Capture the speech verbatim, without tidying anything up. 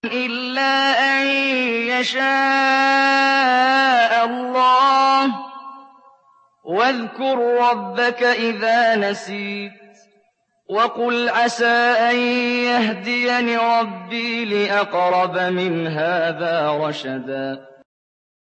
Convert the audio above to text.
إِلَّا أَن يَشَاءَ اللَّهُ ۚ وَاذْكُر رَّبَّكَ إِذَا نَسِيتَ وَقُلْ عَسَىٰ أَن يَهْدِيَنِ رَبِّي لِأَقْرَبَ مِنْ هَٰذَا رَشَدًا